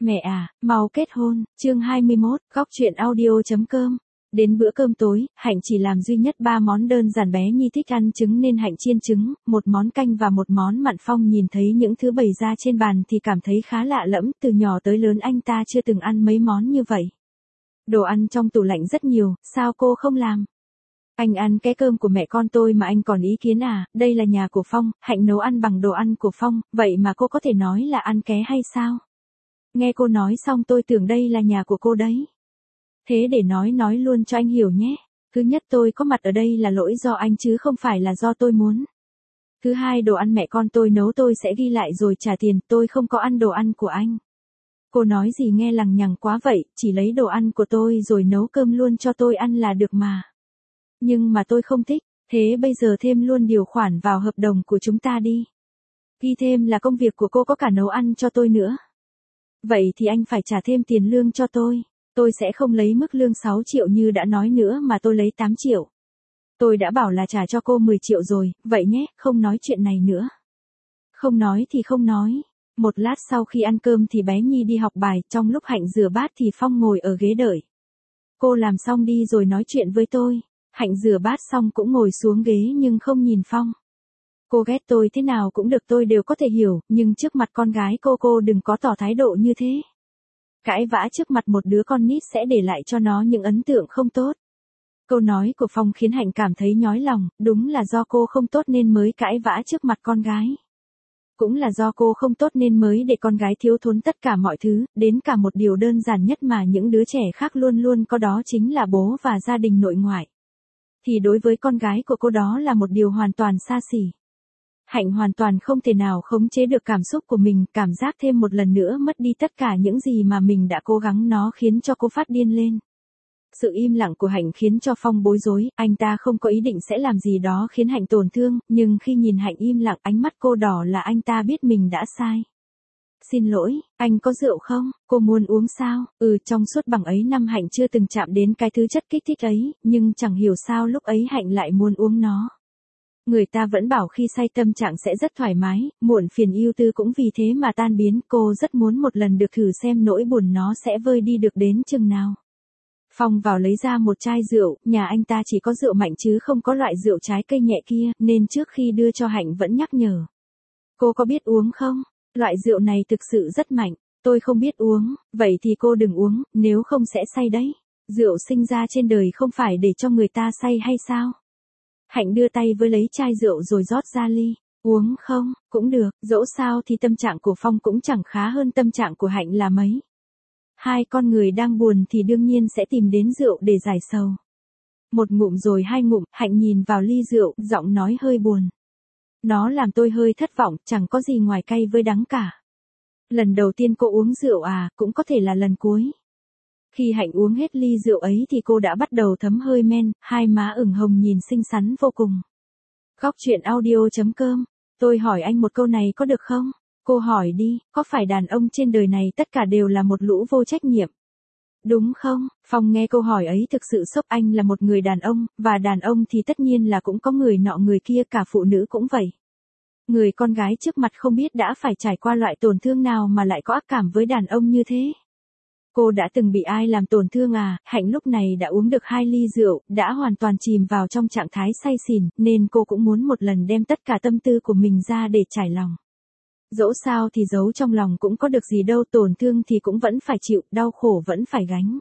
Mẹ à, mau kết hôn, chương 21, góc truyện audio.com. Đến bữa cơm tối, Hạnh chỉ làm duy nhất 3 món đơn giản, bé Nhi thích ăn trứng nên Hạnh chiên trứng, một món canh và một món mặn. Phong nhìn thấy những thứ bày ra trên bàn thì cảm thấy khá lạ lẫm, từ nhỏ tới lớn anh ta chưa từng ăn mấy món như vậy. Đồ ăn trong tủ lạnh rất nhiều, sao cô không làm? Anh ăn cái cơm của mẹ con tôi mà anh còn ý kiến à, đây là nhà của Phong, Hạnh nấu ăn bằng đồ ăn của Phong, vậy mà cô có thể nói là ăn ké hay sao? Nghe cô nói xong tôi tưởng đây là nhà của cô đấy. Thế để nói luôn cho anh hiểu nhé. Thứ nhất, tôi có mặt ở đây là lỗi do anh chứ không phải là do tôi muốn. Thứ hai, đồ ăn mẹ con tôi nấu tôi sẽ ghi lại rồi trả tiền, tôi không có ăn đồ ăn của anh. Cô nói gì nghe lằng nhằng quá vậy, chỉ lấy đồ ăn của tôi rồi nấu cơm luôn cho tôi ăn là được mà. Nhưng mà tôi không thích, thế bây giờ thêm luôn điều khoản vào hợp đồng của chúng ta đi. Ghi thêm là công việc của cô có cả nấu ăn cho tôi nữa. Vậy thì anh phải trả thêm tiền lương cho tôi sẽ không lấy mức lương 6 triệu như đã nói nữa mà tôi lấy 8 triệu. Tôi đã bảo là trả cho cô 10 triệu rồi, vậy nhé, không nói chuyện này nữa. Không nói thì không nói. Một lát sau khi ăn cơm thì bé Nhi đi học bài, trong lúc Hạnh rửa bát thì Phong ngồi ở ghế đợi. Cô làm xong đi rồi nói chuyện với tôi. Hạnh rửa bát xong cũng ngồi xuống ghế nhưng không nhìn Phong. Cô ghét tôi thế nào cũng được tôi đều có thể hiểu, nhưng trước mặt con gái cô đừng có tỏ thái độ như thế. Cãi vã trước mặt một đứa con nít sẽ để lại cho nó những ấn tượng không tốt. Câu nói của Phong khiến Hạnh cảm thấy nhói lòng, đúng là do cô không tốt nên mới cãi vã trước mặt con gái. Cũng là do cô không tốt nên mới để con gái thiếu thốn tất cả mọi thứ, đến cả một điều đơn giản nhất mà những đứa trẻ khác luôn luôn có, đó chính là bố và gia đình nội ngoại. Thì đối với con gái của cô đó là một điều hoàn toàn xa xỉ. Hạnh hoàn toàn không thể nào khống chế được cảm xúc của mình, cảm giác thêm một lần nữa mất đi tất cả những gì mà mình đã cố gắng, nó khiến cho cô phát điên lên. Sự im lặng của Hạnh khiến cho Phong bối rối, anh ta không có ý định sẽ làm gì đó khiến Hạnh tổn thương, nhưng khi nhìn Hạnh im lặng, ánh mắt cô đỏ là anh ta biết mình đã sai. Xin lỗi, anh có rượu không? Cô muốn uống sao? Trong suốt bằng ấy năm Hạnh chưa từng chạm đến cái thứ chất kích thích ấy, nhưng chẳng hiểu sao lúc ấy Hạnh lại muốn uống nó. Người ta vẫn bảo khi say tâm trạng sẽ rất thoải mái, muộn phiền ưu tư cũng vì thế mà tan biến, cô rất muốn một lần được thử xem nỗi buồn nó sẽ vơi đi được đến chừng nào. Phong vào lấy ra một chai rượu, nhà anh ta chỉ có rượu mạnh chứ không có loại rượu trái cây nhẹ kia, nên trước khi đưa cho Hạnh vẫn nhắc nhở. Cô có biết uống không? Loại rượu này thực sự rất mạnh, tôi không biết uống, vậy thì cô đừng uống, nếu không sẽ say đấy. Rượu sinh ra trên đời không phải để cho người ta say hay sao? Hạnh đưa tay với lấy chai rượu rồi rót ra ly. Uống không? Cũng được, dẫu sao thì tâm trạng của Phong cũng chẳng khá hơn tâm trạng của Hạnh là mấy. Hai con người đang buồn thì đương nhiên sẽ tìm đến rượu để giải sầu. Một ngụm rồi hai ngụm, Hạnh nhìn vào ly rượu, giọng nói hơi buồn. Nó làm tôi hơi thất vọng, chẳng có gì ngoài cay với đắng cả. Lần đầu tiên cô uống rượu à, cũng có thể là lần cuối. Khi Hạnh uống hết ly rượu ấy thì cô đã bắt đầu thấm hơi men, hai má ửng hồng nhìn xinh xắn vô cùng. Góc truyện audio.com, tôi hỏi anh một câu này có được không? Cô hỏi đi, có phải đàn ông trên đời này tất cả đều là một lũ vô trách nhiệm? Đúng không? Phong nghe câu hỏi ấy thực sự sốc, anh là một người đàn ông, và đàn ông thì tất nhiên là cũng có người nọ người kia, cả phụ nữ cũng vậy. Người con gái trước mặt không biết đã phải trải qua loại tổn thương nào mà lại có ác cảm với đàn ông như thế. Cô đã từng bị ai làm tổn thương à? Hạnh lúc này đã uống được 2 ly rượu, đã hoàn toàn chìm vào trong trạng thái say xỉn, nên cô cũng muốn một lần đem tất cả tâm tư của mình ra để trải lòng. Dẫu sao thì giấu trong lòng cũng có được gì đâu, tổn thương thì cũng vẫn phải chịu, đau khổ vẫn phải gánh.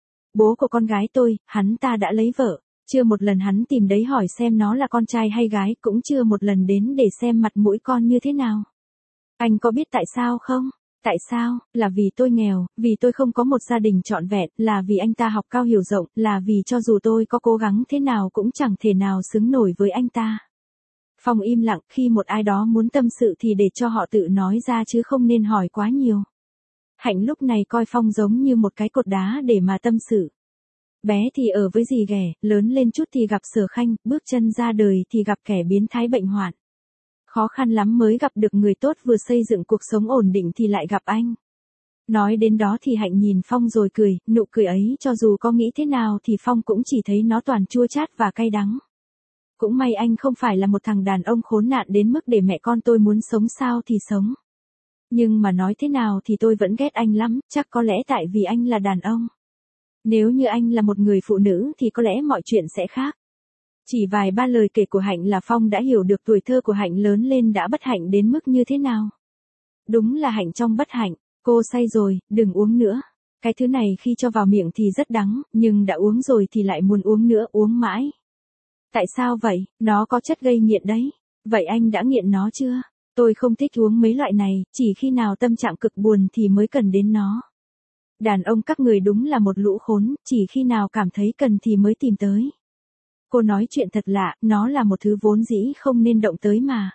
Bố của con gái tôi, hắn ta đã lấy vợ, chưa một lần hắn tìm đấy hỏi xem nó là con trai hay gái, cũng chưa một lần đến để xem mặt mũi con như thế nào. Anh có biết tại sao không? Tại sao? Là vì tôi nghèo, vì tôi không có một gia đình trọn vẹn, là vì anh ta học cao hiểu rộng, là vì cho dù tôi có cố gắng thế nào cũng chẳng thể nào xứng nổi với anh ta. Phong im lặng, khi một ai đó muốn tâm sự thì để cho họ tự nói ra chứ không nên hỏi quá nhiều. Hạnh lúc này coi Phong giống như một cái cột đá để mà tâm sự. Bé thì ở với dì ghẻ, lớn lên chút thì gặp Sở Khanh, bước chân ra đời thì gặp kẻ biến thái bệnh hoạn. Khó khăn lắm mới gặp được người tốt, vừa xây dựng cuộc sống ổn định thì lại gặp anh. Nói đến đó thì Hạnh nhìn Phong rồi cười, nụ cười ấy cho dù có nghĩ thế nào thì Phong cũng chỉ thấy nó toàn chua chát và cay đắng. Cũng may anh không phải là một thằng đàn ông khốn nạn đến mức để mẹ con tôi muốn sống sao thì sống. Nhưng mà nói thế nào thì tôi vẫn ghét anh lắm, chắc có lẽ tại vì anh là đàn ông. Nếu như anh là một người phụ nữ thì có lẽ mọi chuyện sẽ khác. Chỉ vài ba lời kể của Hạnh là Phong đã hiểu được tuổi thơ của Hạnh lớn lên đã bất hạnh đến mức như thế nào. Đúng là hạnh trong bất hạnh, cô say rồi, đừng uống nữa. Cái thứ này khi cho vào miệng thì rất đắng, nhưng đã uống rồi thì lại muốn uống nữa, uống mãi. Tại sao vậy? Nó có chất gây nghiện đấy. Vậy anh đã nghiện nó chưa? Tôi không thích uống mấy loại này, chỉ khi nào tâm trạng cực buồn thì mới cần đến nó. Đàn ông các người đúng là một lũ khốn, chỉ khi nào cảm thấy cần thì mới tìm tới. Cô nói chuyện thật lạ, nó là một thứ vốn dĩ không nên động tới mà.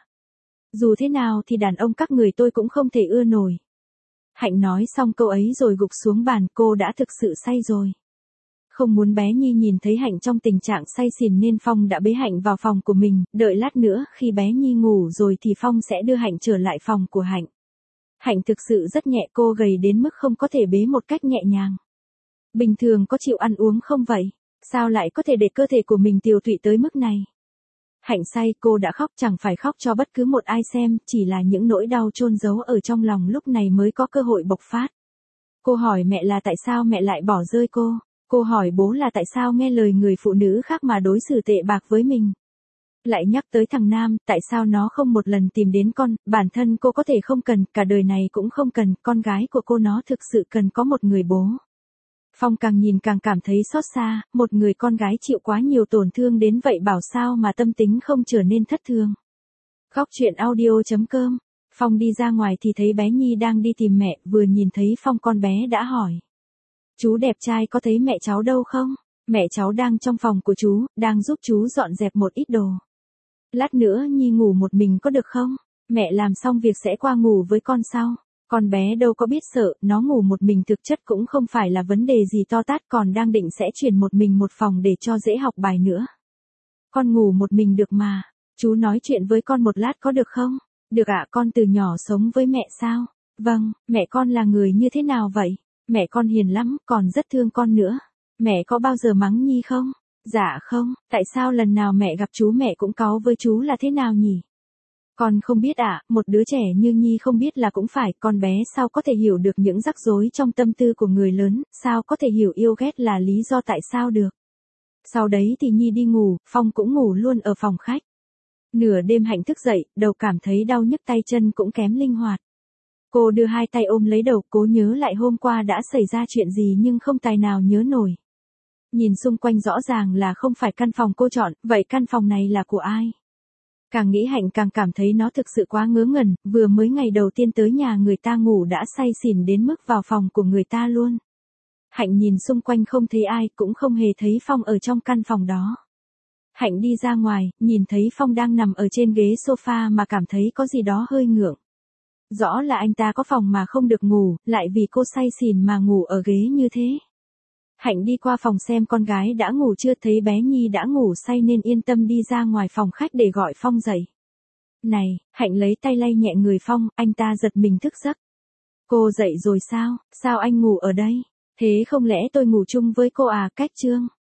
Dù thế nào thì đàn ông các người tôi cũng không thể ưa nổi. Hạnh nói xong câu ấy rồi gục xuống bàn, cô đã thực sự say rồi. Không muốn bé Nhi nhìn thấy Hạnh trong tình trạng say xỉn nên Phong đã bế Hạnh vào phòng của mình, đợi lát nữa khi bé Nhi ngủ rồi thì Phong sẽ đưa Hạnh trở lại phòng của Hạnh. Hạnh thực sự rất nhẹ, cô gầy đến mức không có thể bế một cách nhẹ nhàng. Bình thường có chịu ăn uống không vậy? Sao lại có thể để cơ thể của mình tiều tụy tới mức này? Hạnh say, cô đã khóc, chẳng phải khóc cho bất cứ một ai xem, chỉ là những nỗi đau chôn giấu ở trong lòng lúc này mới có cơ hội bộc phát. Cô hỏi mẹ là tại sao mẹ lại bỏ rơi cô. Cô hỏi bố là tại sao nghe lời người phụ nữ khác mà đối xử tệ bạc với mình. Lại nhắc tới thằng Nam, tại sao nó không một lần tìm đến con, bản thân cô có thể không cần, cả đời này cũng không cần, con gái của cô nó thực sự cần có một người bố. Phong càng nhìn càng cảm thấy xót xa, một người con gái chịu quá nhiều tổn thương đến vậy bảo sao mà tâm tính không trở nên thất thường. Góc truyện audio.com. Phong đi ra ngoài thì thấy bé Nhi đang đi tìm mẹ, vừa nhìn thấy Phong con bé đã hỏi. Chú đẹp trai có thấy mẹ cháu đâu không? Mẹ cháu đang trong phòng của chú, đang giúp chú dọn dẹp một ít đồ. Lát nữa Nhi ngủ một mình có được không? Mẹ làm xong việc sẽ qua ngủ với con sau. Con bé đâu có biết sợ, nó ngủ một mình thực chất cũng không phải là vấn đề gì to tát, còn đang định sẽ chuyển một mình một phòng để cho dễ học bài nữa. Con ngủ một mình được mà, chú nói chuyện với con một lát có được không? Được ạ, con từ nhỏ sống với mẹ sao? Vâng, mẹ con là người như thế nào vậy? Mẹ con hiền lắm, còn rất thương con nữa. Mẹ có bao giờ mắng Nhi không? Dạ không, tại sao lần nào mẹ gặp chú mẹ cũng cáu với chú là thế nào nhỉ? Con không biết ạ, một đứa trẻ như Nhi không biết là cũng phải, con bé sao có thể hiểu được những rắc rối trong tâm tư của người lớn, sao có thể hiểu yêu ghét là lý do tại sao được. Sau đấy thì Nhi đi ngủ, Phong cũng ngủ luôn ở phòng khách. Nửa đêm Hạnh thức dậy, đầu cảm thấy đau nhức, tay chân cũng kém linh hoạt. Cô đưa hai tay ôm lấy đầu, cố nhớ lại hôm qua đã xảy ra chuyện gì nhưng không tài nào nhớ nổi. Nhìn xung quanh rõ ràng là không phải căn phòng cô chọn, vậy căn phòng này là của ai? Càng nghĩ Hạnh càng cảm thấy nó thực sự quá ngớ ngẩn, vừa mới ngày đầu tiên tới nhà người ta ngủ đã say xỉn đến mức vào phòng của người ta luôn. Hạnh nhìn xung quanh không thấy ai, cũng không hề thấy Phong ở trong căn phòng đó. Hạnh đi ra ngoài, nhìn thấy Phong đang nằm ở trên ghế sofa mà cảm thấy có gì đó hơi ngượng. Rõ là anh ta có phòng mà không được ngủ, lại vì cô say xỉn mà ngủ ở ghế như thế. Hạnh đi qua phòng xem con gái đã ngủ chưa, thấy bé Nhi đã ngủ say nên yên tâm đi ra ngoài phòng khách để gọi Phong dậy. Này, Hạnh lấy tay lay nhẹ người Phong, anh ta giật mình thức giấc. Cô dậy rồi sao, sao anh ngủ ở đây? Thế không lẽ tôi ngủ chung với cô à? Cách Trương.